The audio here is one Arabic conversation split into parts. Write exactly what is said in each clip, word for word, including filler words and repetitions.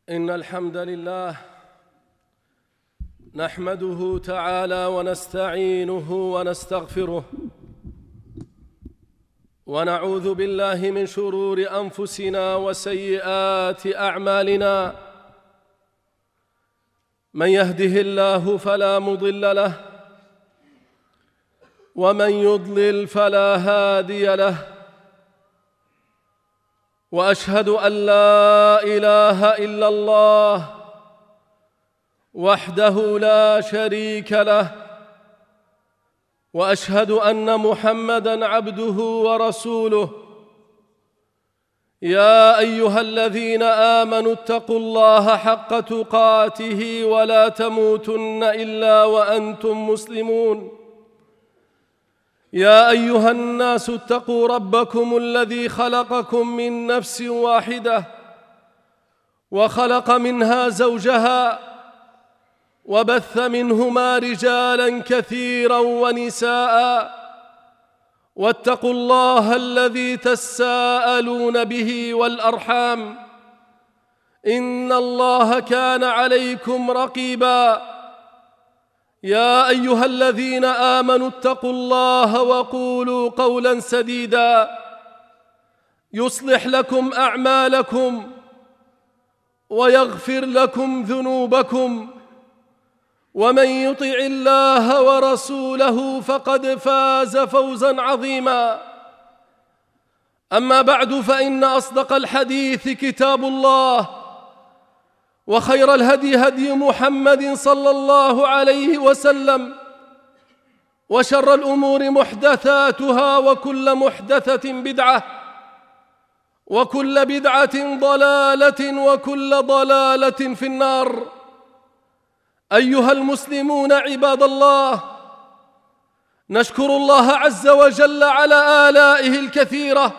إن الحمد لله نحمده تعالى ونستعينه ونستغفره ونعوذ بالله من شرور أنفسنا وسيئات أعمالنا. من يهده الله فلا مضل له ومن يضلل فلا هادي له، وأشهد أن لا إله إلا الله وحده لا شريك له، وأشهد أن محمدًا عبده ورسوله. يا أيها الذين آمنوا اتقوا الله حق تقاته ولا تموتن إلا وأنتم مسلمون. يا أيها الناس اتقوا ربكم الذي خلقكم من نفس واحدة وخلق منها زوجها وبث منهما رجالا كثيرا ونساء، واتقوا الله الذي تساءلون به والأرحام، إن الله كان عليكم رقيبا. يا أيها الذين آمنوا اتقوا الله وقولوا قولا سديدا يصلح لكم أعمالكم ويغفر لكم ذنوبكم، ومن يطع الله ورسوله فقد فاز فوزا عظيما. أما بعد، فإن أصدق الحديث كتاب الله، وخير الهدي هدي محمد صلى الله عليه وسلم، وشر الأمور محدثاتها، وكل محدثة بدعة، وكل بدعة ضلالة، وكل ضلالة في النار. أيها المسلمون عباد الله، نشكر الله عز وجل على آلائه الكثيرة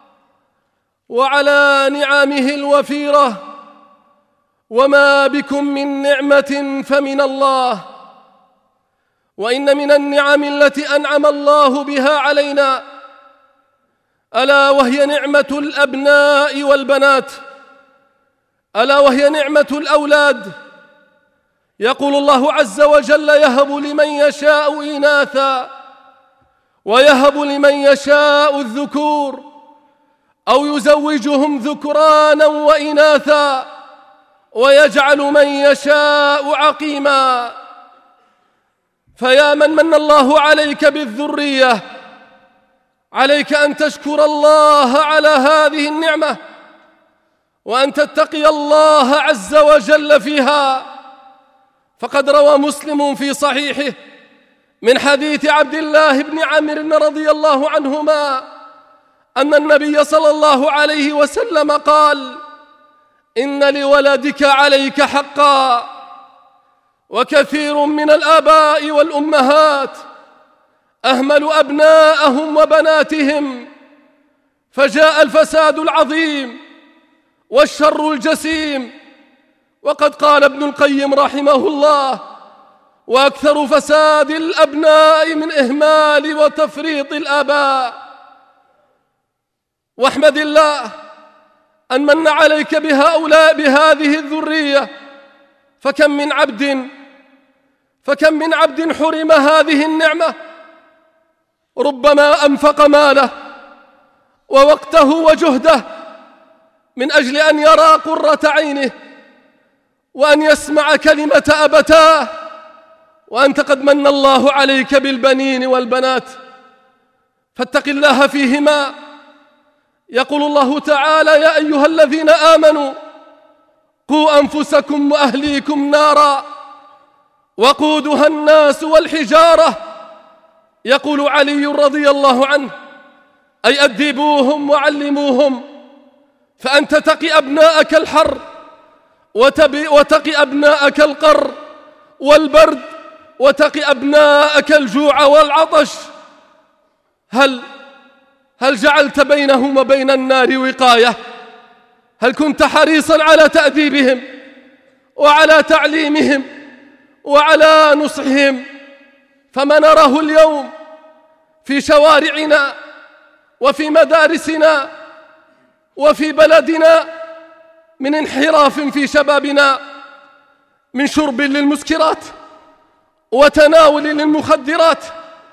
وعلى نعمه الوفيرة، وما بكم من نعمة فمن الله. وإن من النعم التي أنعم الله بها علينا ألا وهي نعمة الأبناء والبنات، ألا وهي نعمة الأولاد. يقول الله عز وجل: يهب لمن يشاء إناثا ويهب لمن يشاء الذكور أو يزوجهم ذكرانا وإناثا ويجعل من يشاء عقيما. فيا من من الله عليك بالذرية، عليك أن تشكر الله على هذه النعمة، وأن تتقي الله عز وجل فيها. فقد روى مسلم في صحيحه من حديث عبد الله بن عمرو رضي الله عنهما أن النبي صلى الله عليه وسلم قال: إن لولدك عليك حقا. وكثير من الآباء والأمهات أهملوا أبناءهم وبناتهم، فجاء الفساد العظيم والشر الجسيم. وقد قال ابن القيم رحمه الله: وأكثر فساد الأبناء من إهمال وتفريط الآباء. واحمد الله أن من عليك بهؤلاء بهذه الذرية، فكم من عبد فكم من عبد حرم هذه النعمة، ربما أنفق ماله ووقته وجهده من أجل أن يرى قرة عينه وأن يسمع كلمة أبتاه، وأنت قد من الله عليك بالبنين والبنات، فاتق الله فيهما. يقول الله تعالى: يا أيها الذين آمنوا قوا أنفسكم وأهليكم نارا وقودها الناس والحجارة. يقول علي رضي الله عنه: أي أدبوهم وعلموهم، فأنت تقي أبناءك الحر وتقي أبناءك القر والبرد، وتقي أبناءك الجوع والعطش. هل هل جعلت بينهم وبين النار وقاية؟ هل كنت حريصا على تأديبهم وعلى تعليمهم وعلى نصحهم؟ فما نراه اليوم في شوارعنا وفي مدارسنا وفي بلدنا من انحراف في شبابنا، من شرب للمسكرات وتناول للمخدرات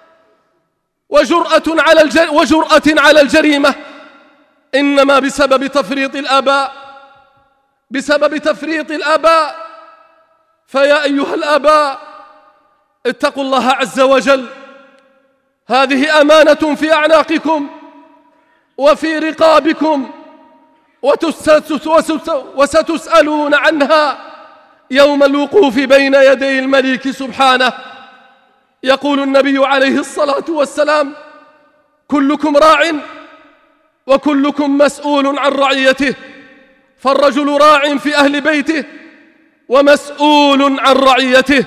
وجرأة على الجر وجرأة على الجريمة، إنما بسبب تفريط الآباء، بسبب تفريط الآباء. فيا أيها الآباء اتقوا الله عز وجل، هذه أمانة في أعناقكم وفي رقابكم، وستسألون عنها يوم الوقوف بين يدي الملك سبحانه. يقول النبي عليه الصلاة والسلام: كلكم راع وكلكم مسؤول عن رعيته، فالرجل راع في أهل بيته ومسؤول عن رعيته.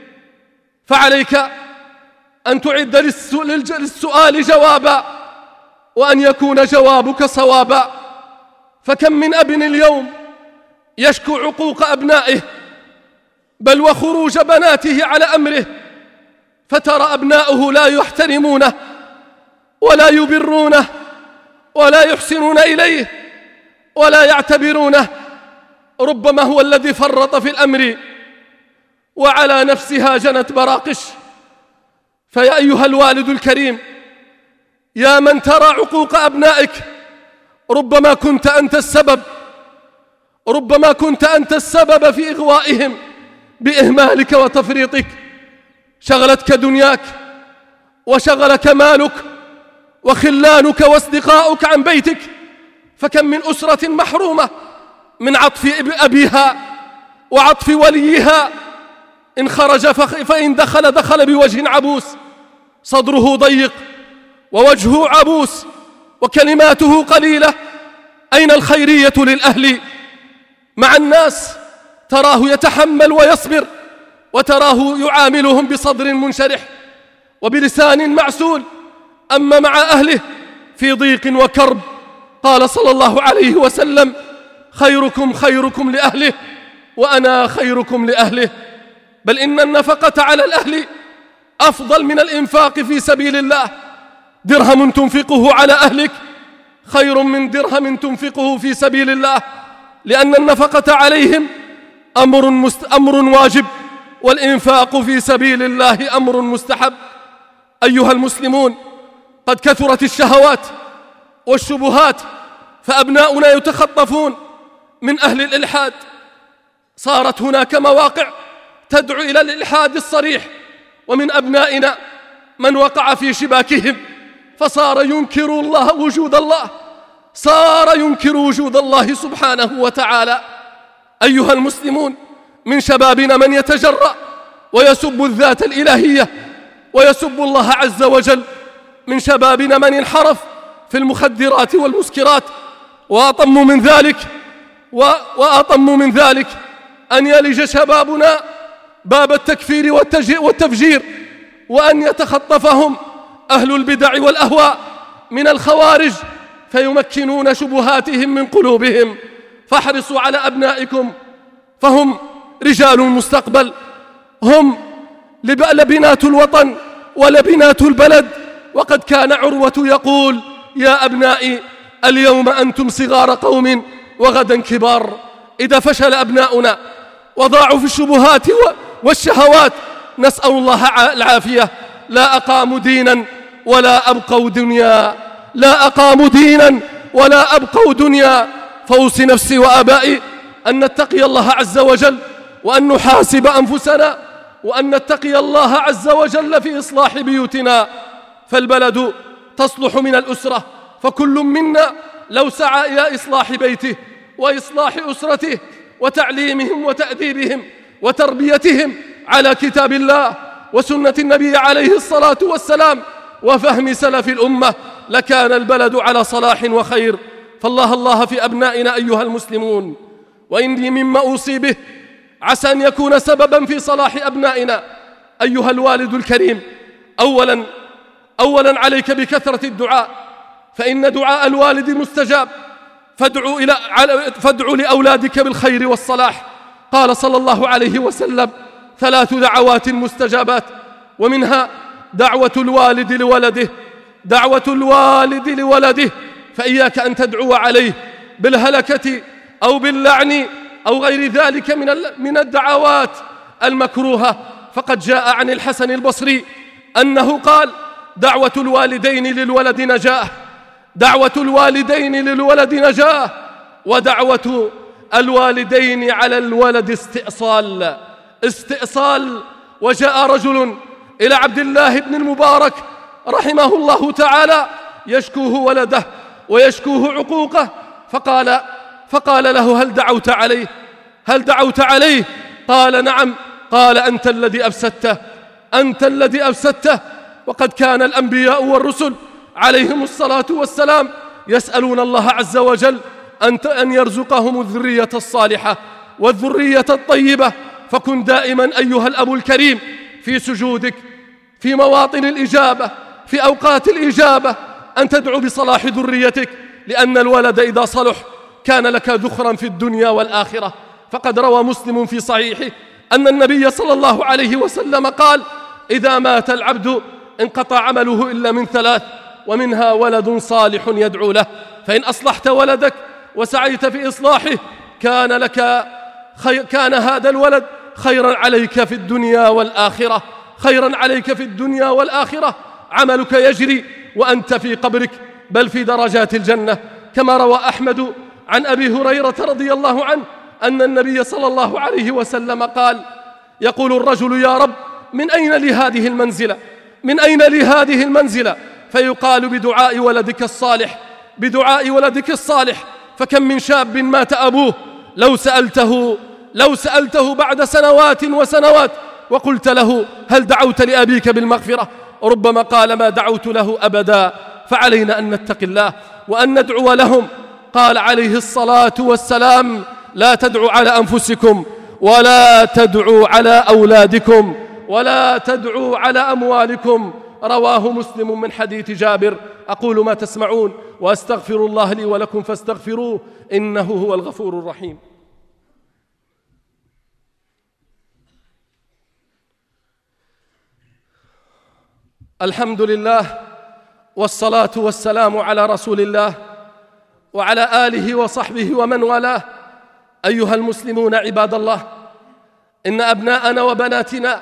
فعليك أن تعد للسؤال جوابا، وأن يكون جوابك صوابا. فكم من أب اليوم يشكو عقوق أبنائه، بل وخروج بناته على أمره، فترى أبناؤه لا يحترمونه ولا يبرونه ولا يحسنون إليه ولا يعتبرونه. ربما هو الذي فرط في الأمر وعلى نفسها جنت براقش. فيا أيها الوالد الكريم، يا من ترى عقوق أبنائك، ربما كنت أنت السبب، ربما كنت أنت السبب في إغوائهم بإهمالك وتفريطك. شغلتك دنياك وشغلك مالك وخلانك واصدقاؤك عن بيتك. فكم من أسرة محرومة من عطف أبيها وعطف وليها، إن خرج فإن دخل دخل بوجه عبوس، صدره ضيق ووجهه عبوس وكلماته قليلة. أين الخيرية للأهل مع الناس؟ تراه يتحمل ويصبر، وتراه يعاملهم بصدر منشرح وبلسان معسول، أما مع أهله في ضيق وكرب. قال صلى الله عليه وسلم: خيركم خيركم لأهله وأنا خيركم لأهله. بل إن النفقة على الأهل أفضل من الإنفاق في سبيل الله. درهم تنفقه على أهلك خير من درهم تنفقه في سبيل الله، لأن النفقة عليهم أمر, مست... أمر واجب، والإنفاق في سبيل الله أمر مستحب. أيها المسلمون، قد كثرت الشهوات والشبهات، فأبناؤنا يتخطفون من أهل الإلحاد. صارت هناك مواقع تدعو إلى الإلحاد الصريح، ومن أبنائنا من وقع في شباكهم، فصار ينكر الله وجود الله، صار ينكر وجود الله سبحانه وتعالى. أيها المسلمون، من شبابنا من يتجرأ ويسب الذات الإلهية ويسب الله عز وجل، من شبابنا من انحرف في المخدرات والمسكرات. وأطم من ذلك وأطم من ذلك أن يلج شبابنا باب التكفير والتفجير، وأن يتخطفهم أهل البدع والأهواء من الخوارج فيمكنون شبهاتهم من قلوبهم. فاحرصوا على أبنائكم، فهم رجال المستقبل، هم لبنات الوطن ولبنات البلد. وقد كان عروة يقول: يا أبنائي اليوم أنتم صغار قوم وغدا كبار. إذا فشل أبناؤنا وضاعوا في الشبهات والشهوات، نسأل الله العافية، لا أقاموا دينا ولا أبقوا دنيا، لا أقاموا دينا ولا أبقوا دنيا. فأوصي نفسي وآبائي أن نتقي الله عز وجل، وأن نحاسب أنفسنا، وأن نتقي الله عز وجل في إصلاح بيوتنا. فالبلد تصلح من الأسرة، فكل منا لو سعى إلى إصلاح بيته وإصلاح أسرته وتعليمهم وتأديبهم وتربيتهم على كتاب الله وسنة النبي عليه الصلاة والسلام وفهم سلف الأمة، لكان البلد على صلاح وخير. فالله الله في أبنائنا أيها المسلمون. وإني مما أوصي به عسى أن يكون سببا في صلاح أبنائنا. أيها الوالد الكريم، أولا أولا عليك بكثرة الدعاء، فإن دعاء الوالد مستجاب. فادعوا إلى فادعوا لأولادك بالخير والصلاح. قال صلى الله عليه وسلم: ثلاث دعوات مستجابات، ومنها دعوة الوالد لولده، دعوة الوالد لولده. فإياك أن تدعو عليه بالهلكة أو باللعن أو غير ذلك من الدعوات المكروهة. فقد جاء عن الحسن البصري أنه قال: دعوة الوالدين للولد نجاة، دعوة الوالدين للولد نجاة، ودعوة الوالدين على الولد استئصال استئصال. وجاء رجل إلى عبد الله بن المبارك رحمه الله تعالى يشكوه ولده ويشكوه عقوقه، فقال فقال له: هل دعوت عليه؟ هل دعوت عليه؟ قال: نعم. قال: أنت الذي أفسدته، أنت الذي أفسدته. وقد كان الأنبياء والرسل عليهم الصلاة والسلام يسألون الله عز وجل أن يرزقهم الذرية الصالحة والذرية الطيبة. فكن دائما أيها الأب الكريم في سجودك، في مواطن الإجابة، في أوقات الإجابة، أن تدعو بصلاح ذريتك، لأن الولد إذا صلح كان لك ذخرا في الدنيا والآخرة. فقد روى مسلم في صحيحه أن النبي صلى الله عليه وسلم قال: إذا مات العبد انقطع عمله إلا من ثلاث، ومنها ولد صالح يدعو له. فإن أصلحت ولدك وسعيت في إصلاحه كان لك خي... كان هذا الولد خيرا عليك في الدنيا والآخرة، خيرا عليك في الدنيا والآخرة. عملك يجري وأنت في قبرك، بل في درجات الجنة، كما روى أحمد عن أبي هريرة رضي الله عنه أن النبي صلى الله عليه وسلم قال: يقول الرجل: يا رب، من أين لي هذه المنزلة؟ من أين لي هذه المنزلة؟ فيقال: بدعاء ولدك الصالح، بدعاء ولدك الصالح. فكم من شاب مات أبوه لو سألته لو سألته بعد سنوات وسنوات وقلت له: هل دعوت لأبيك بالمغفرة؟ ربما قال: ما دعوت له أبدا. فعلينا أن نتقي الله وأن ندعو لهم. قال عليه الصلاة والسلام: لا تدعوا على أنفسكم، ولا تدعوا على أولادكم، ولا تدعوا على أموالكم. رواه مسلم من حديث جابر. أقول ما تسمعون وأستغفر الله لي ولكم فاستغفروه إنه هو الغفور الرحيم. الحمد لله، والصلاة والسلام على رسول الله وعلى آله وصحبه ومن والاه. أيها المسلمون عباد الله، إن أبناءنا وبناتنا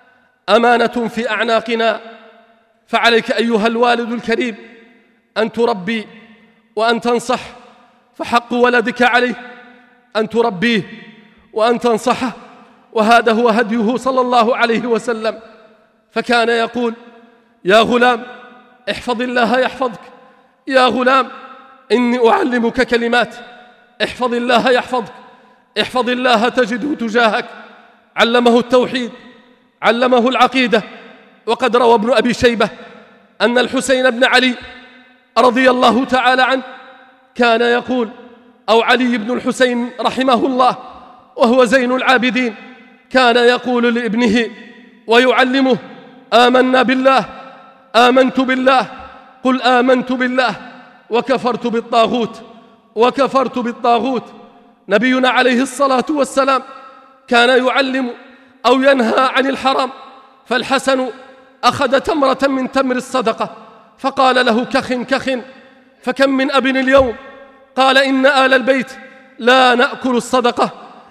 أمانة في أعناقنا، فعليك أيها الوالد الكريم أن تربي وأن تنصح. فحق ولدك عليه أن تربيه وأن تنصحه، وهذا هو هديه صلى الله عليه وسلم. فكان يقول: يا غلام احفظ الله يحفظك، يا غلام إني أعلمك كلمات، احفظ الله يحفظك، احفظ الله تجده تجاهك. علمه التوحيد، علمه العقيدة. وقد روى ابن أبي شيبة أن الحسين بن علي رضي الله تعالى عنه كان يقول، أو علي بن الحسين رحمه الله وهو زين العابدين، كان يقول لابنه ويعلمه: آمنا بالله، آمنت بالله، قل آمنت بالله وكفرت بالطاغوت، وكفرت بالطاغوت. نبينا عليه الصلاة والسلام كان يعلم أو ينهى عن الحرام. فالحسن أخذ تمرة من تمر الصدقة فقال له: كخ كخ. فكم من أب اليوم قال: إن آل البيت لا نأكل الصدقة،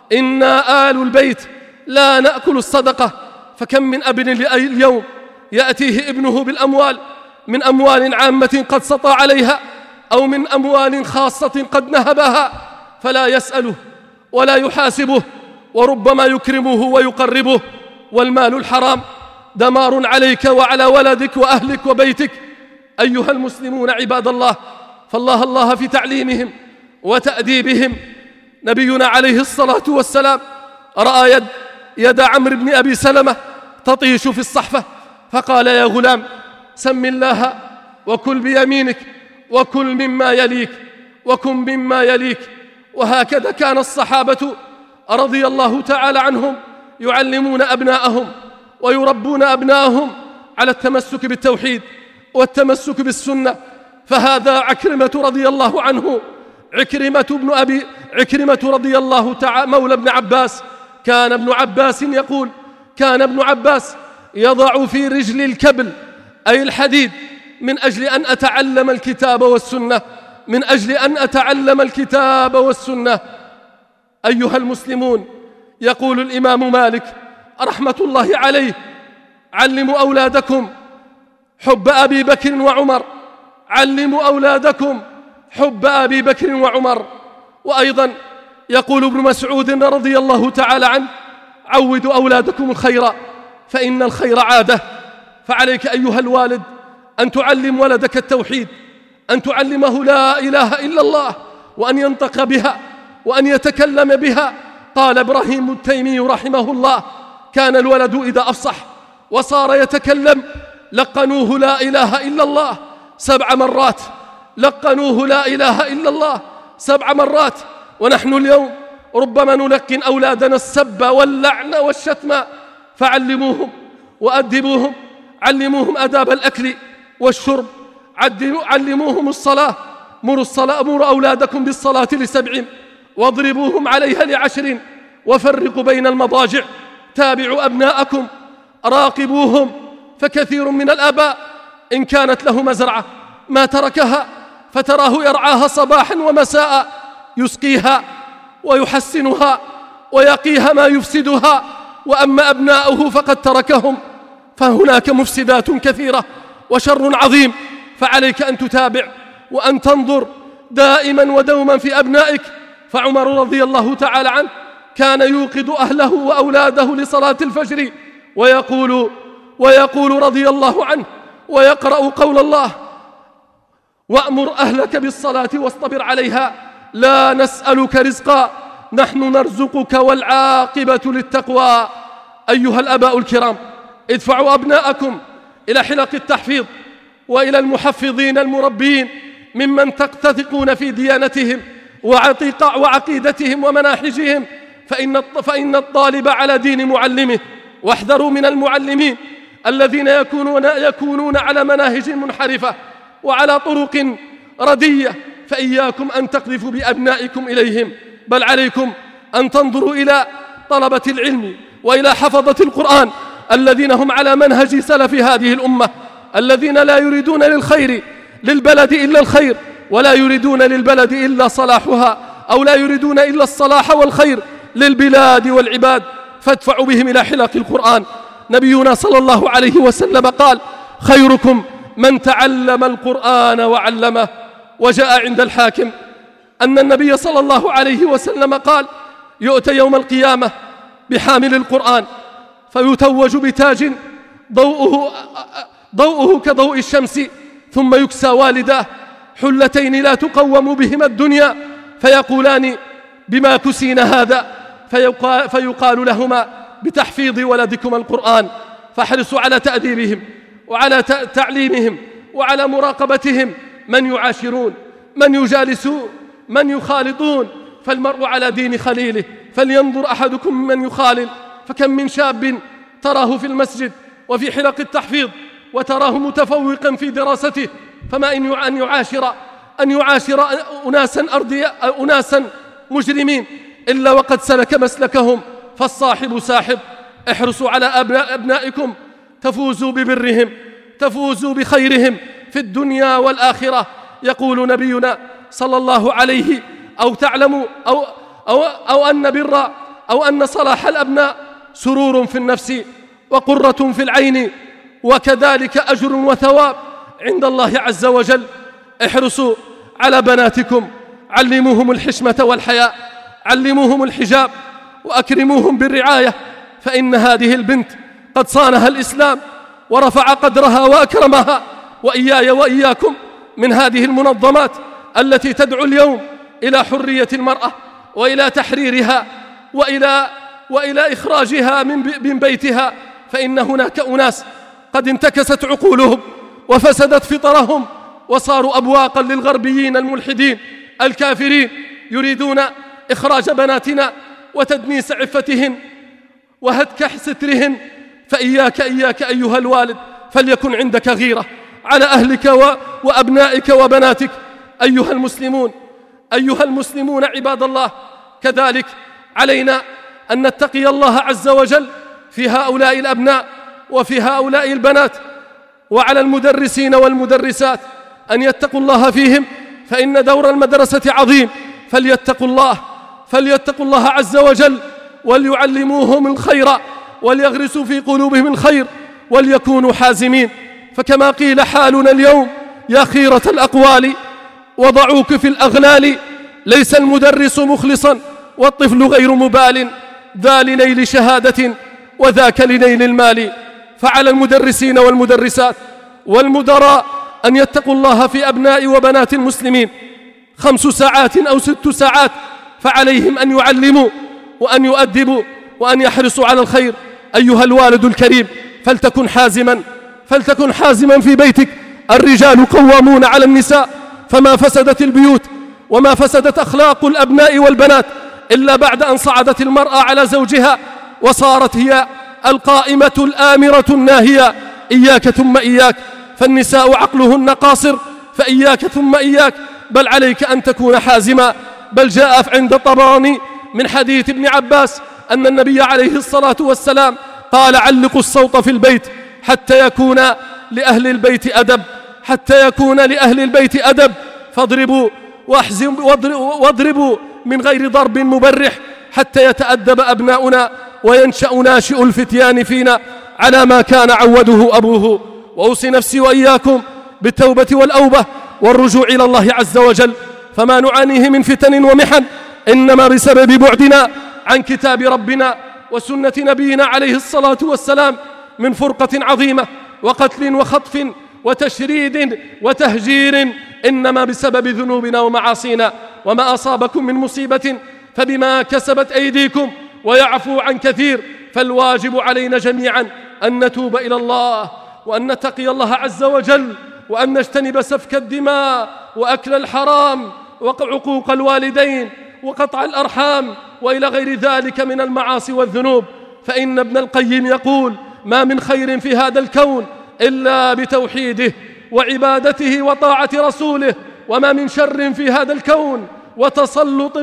إنا آل البيت لا نأكل الصدقة. فكم من أب اليوم يأتيه ابنه بالأموال، من أموال عامة قد سطى عليها، أو من أموال خاصة قد نهبها، فلا يسأله ولا يحاسبه، وربما يكرمه ويقربه. والمال الحرام دمار عليك وعلى ولدك وأهلك وبيتك. أيها المسلمون عباد الله، فالله الله في تعليمهم وتأديبهم. نبينا عليه الصلاة والسلام رأى يد, يد عمرو بن أبي سلمة تطيش في الصحفة، فقال: يا غلام سم الله وكل بيمينك وكل مما يليك وكن مما يليك. وهكذا كان الصحابة رضي الله تعالى عنهم يعلمون أبناءهم ويربون أبناءهم على التمسك بالتوحيد والتمسك بالسنة. فهذا عكرمة رضي الله عنه، عكرمة ابن أبي عكرمة رضي الله تعالى مولى ابن عباس. كان ابن عباس يقول: كان ابن عباس يضع في رجل الكبل، أي الحديد، من أجل أن أتعلم الكتاب والسنة، من أجل أن أتعلم الكتاب والسنة. أيها المسلمون، يقول الإمام مالك رحمة الله عليه: علموا أولادكم حب أبي بكر وعمر، علموا أولادكم حب أبي بكر وعمر. وأيضا يقول ابن مسعود رضي الله تعالى عنه: عودوا أولادكم الخير فإن الخير عادة. فعليك أيها الوالد أن تعلم ولدك التوحيد، أن تعلمه لا إله إلا الله، وأن ينطق بها وأن يتكلم بها. قال إبراهيم التيمي رحمه الله: كان الولد إذا أفصح وصار يتكلم لقنوه لا إله إلا الله سبع مرات، لقنوه لا إله إلا الله سبع مرات. ونحن اليوم ربما نلقن أولادنا السب واللعن والشتم، فعلموهم وأدبوهم، علموهم أداب الأكل والشرب، علموهم الصلاة، مروا الصلاة، مروا أولادكم بالصلاة لسبع واضربوهم عليها لعشر وفرقوا بين المضاجع. تابعوا أبناءكم، راقبوهم، فكثير من الآباء إن كانت له مزرعة ما تركها، فتراه يرعاها صباحا ومساء، يسقيها ويحسنها ويقيها ما يفسدها. وأما أبناؤه فقد تركهم، فهناك مفسدات كثيرة وشر عظيم. فعليك أن تتابع وأن تنظر دائما ودوما في أبنائك. فعمر رضي الله تعالى عنه كان يوقظ أهله وأولاده لصلاة الفجر، ويقول ويقول رضي الله عنه ويقرأ قول الله: وأمر أهلك بالصلاة واصطبر عليها لا نسألك رزقا نحن نرزقك والعاقبة للتقوى. أيها الآباء الكرام، ادفعوا أبناءكم إلى حلق التحفيظ وإلى المحفظين المربين ممن تثقون في ديانتهم وعقيدتهم ومناهجهم، فإن فإن الطالب على دين معلمه. واحذروا من المعلمين الذين يكونون يكونون على مناهج منحرفة وعلى طرق ردية، فإياكم أن تقذفوا بأبنائكم إليهم، بل عليكم أن تنظروا إلى طلبة العلم وإلى حفظة القرآن الذين هم على منهج سلف هذه الأمة، الذين لا يريدون للخير للبلد إلا الخير، ولا يريدون للبلد إلا صلاحها، أو لا يريدون إلا الصلاح والخير للبلاد والعباد. فادفعوا بهم إلى حلق القرآن. نبينا صلى الله عليه وسلم قال: خيركم من تعلم القرآن وعلمه. وجاء عند الحاكم أن النبي صلى الله عليه وسلم قال: يؤتى يوم القيامة بحامل القرآن فيتوج بتاج ضوءه, ضوءه كضوء الشمس، ثم يكسى والداه حلتين لا تقوم بهما الدنيا، فيقولان: بما كسينا هذا؟ فيقال, فيقال لهما: بتحفيظ ولدكم القرآن. فاحرصوا على تأديبهم وعلى تعليمهم وعلى مراقبتهم، من يعاشرون، من يجالسون، من يخالطون، فالمرء على دين خليله. فلينظر أحدكم من يخالل، فكم من شاب تراه في المسجد وفي حلق التحفيظ وتراه متفوقا في دراسته، فما إن أن يعاشر أن يعاشر أناسا أرضياء أناسا مجرمين إلا وقد سلك مسلكهم، فالصاحب ساحب. احرصوا على أبناء أبنائكم، تفوزوا ببرهم، تفوزوا بخيرهم في الدنيا والآخرة. يقول نبينا صلى الله عليه: أو تعلموا أو, أو, أو أن بر أو أن صلاح الأبناء سرور في النفس وقرة في العين، وكذلك أجر وثواب عند الله عز وجل. احرصوا على بناتكم، علموهم الحشمة والحياء، علموهم الحجاب، وأكرموهم بالرعاية، فإن هذه البنت قد صانها الإسلام ورفع قدرها وأكرمها. وإياي وإياكم من هذه المنظمات التي تدعو اليوم إلى حرية المرأة وإلى تحريرها وإلى, وإلى إخراجها من بيتها، فإن هناك أناس قد انتكست عقولهم وفسدت فطرهم وصاروا أبواقا للغربيين الملحدين الكافرين، يريدون إخراج بناتنا وتدنيس عفتهن وهتك سترهن. فإياك إياك أيها الوالد، فليكن عندك غيرة على أهلك وأبنائك وبناتك. أيها المسلمون أيها المسلمون عباد الله، كذلك علينا أن نتقي الله عز وجل في هؤلاء الأبناء وفي هؤلاء البنات، وعلى المدرسين والمدرسات أن يتقوا الله فيهم، فإن دور المدرسة عظيم، فليتقوا الله فليتقوا الله عز وجل وليعلموهم الخير وليغرسوا في قلوبهم الخير وليكونوا حازمين. فكما قيل حالنا اليوم يا خيرة الأقوال وضعوك في الأغلال، ليس المدرس مخلصا والطفل غير مبال، ذا لنيل شهادة وذاك لنيل المال. فعلى المدرسين والمدرسات والمدراء أن يتقوا الله في أبناء وبنات المسلمين. خمس ساعات أو ست ساعات فعليهم أن يعلموا وأن يؤدبوا وأن يحرصوا على الخير. أيها الوالد الكريم، فلتكن حازما فلتكن حازما في بيتك. الرجال قوامون على النساء، فما فسدت البيوت وما فسدت أخلاق الأبناء والبنات إلا بعد أن صعدت المرأة على زوجها وصارت هي القائمة الآمرة الناهية. إياك ثم إياك، فالنساء عقلهن قاصر، فإياك ثم إياك، بل عليك أن تكون حازما. بل جاء عند الطبراني من حديث ابن عباس أن النبي عليه الصلاة والسلام قال: علقوا الصوت في البيت حتى يكون لأهل البيت أدب حتى يكون لأهل البيت أدب فاضربوا واضربوا من غير ضرب مبرح حتى يتأدب أبناؤنا وينشأ ناشئ الفتيان فينا على ما كان عوده أبوه. وأوصي نفسي وإياكم بالتوبة والأوبة والرجوع إلى الله عز وجل، فما نعانيه من فتن ومحن إنما بسبب بعدنا عن كتاب ربنا وسنة نبينا عليه الصلاة والسلام، من فرقة عظيمة وقتل وخطف وتشريد وتهجير، إنما بسبب ذنوبنا ومعاصينا. وما أصابكم من مصيبة فبما كسبت أيديكم ويعفو عن كثير. فالواجب علينا جميعا أن نتوب إلى الله وأن نتقي الله عز وجل وأن نجتنب سفك الدماء وأكل الحرام وعقوق الوالدين وقطع الأرحام وإلى غير ذلك من المعاصي والذنوب. فإن ابن القيم يقول: ما من خير في هذا الكون إلا بتوحيده وعبادته وطاعة رسوله، وما من شر في هذا الكون وتسلط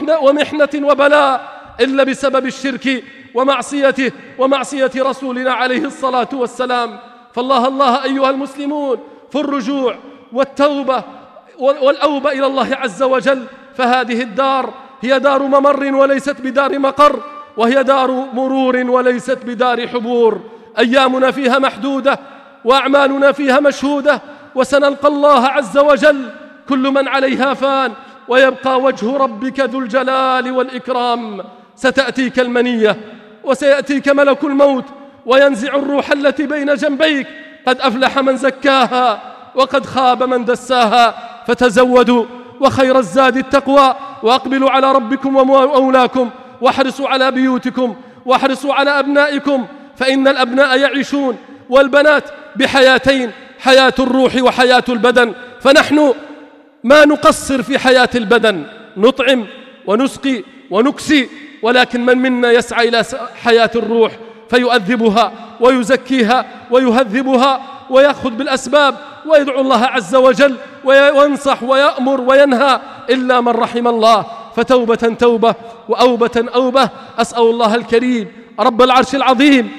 ومحنة وبلاء إلا بسبب الشرك ومعصيته ومعصية رسولنا عليه الصلاة والسلام. فالله الله أيها المسلمون في الرجوع والتوبة والأوبة إلى الله عز وجل، فهذه الدار هي دار ممر وليست بدار مقر، وهي دار مرور وليست بدار حبور. أيامنا فيها محدودة وأعمالنا فيها مشهودة، وسنلقى الله عز وجل. كل من عليها فان ويبقى وجه ربك ذو الجلال والإكرام. ستأتيك المنية وسيأتيك ملك الموت وينزع الروح التي بين جنبيك. قد أفلح من زكاها وقد خاب من دساها. فتزودوا وخير الزاد التقوى، وأقبلوا على ربكم وأولاكم، واحرصوا على بيوتكم واحرصوا على أبنائكم، فإن الأبناء يعيشون والبنات بحياتين: حياة الروح وحياة البدن. فنحن ما نقصر في حياة البدن، نطعم ونسقي ونكسي، ولكن من منا يسعى إلى حياة الروح فيؤذبها ويزكيها ويهذبها ويأخذ بالأسباب ويدعو الله عز وجل وينصح ويأمر وينهى، إلا من رحم الله. فتوبة توبة وأوبة أوبة. أسأل الله الكريم رب العرش العظيم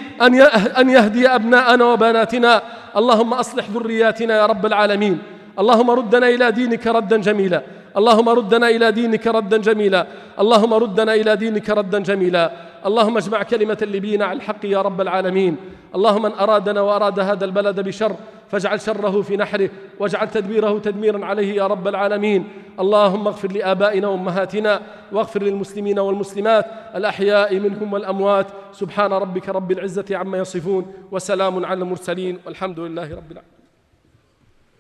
أن يهدي أبناءنا وبناتنا. اللهم أصلح ذرياتنا يا رب العالمين. اللهم ردنا إلى دينك ردا جميلا. اللهم ردنا إلى دينك ردا جميلا. اللهم ردنا إلى دينك ردا جميلا. اللهم اجمع كلمة الليبيين على الحق يا رب العالمين. اللهم من أرادنا وأراد هذا البلد بشر فاجعل شره في نحره، واجعل تدبيره تدميرا عليه يا رب العالمين. اللهم اغفر لآبائنا وأمهاتنا، واغفر للمسلمين والمسلمات الأحياء منهم والأموات. سبحان ربك رب العزة عما يصفون، وسلام على المرسلين، والحمد لله رب العالمين.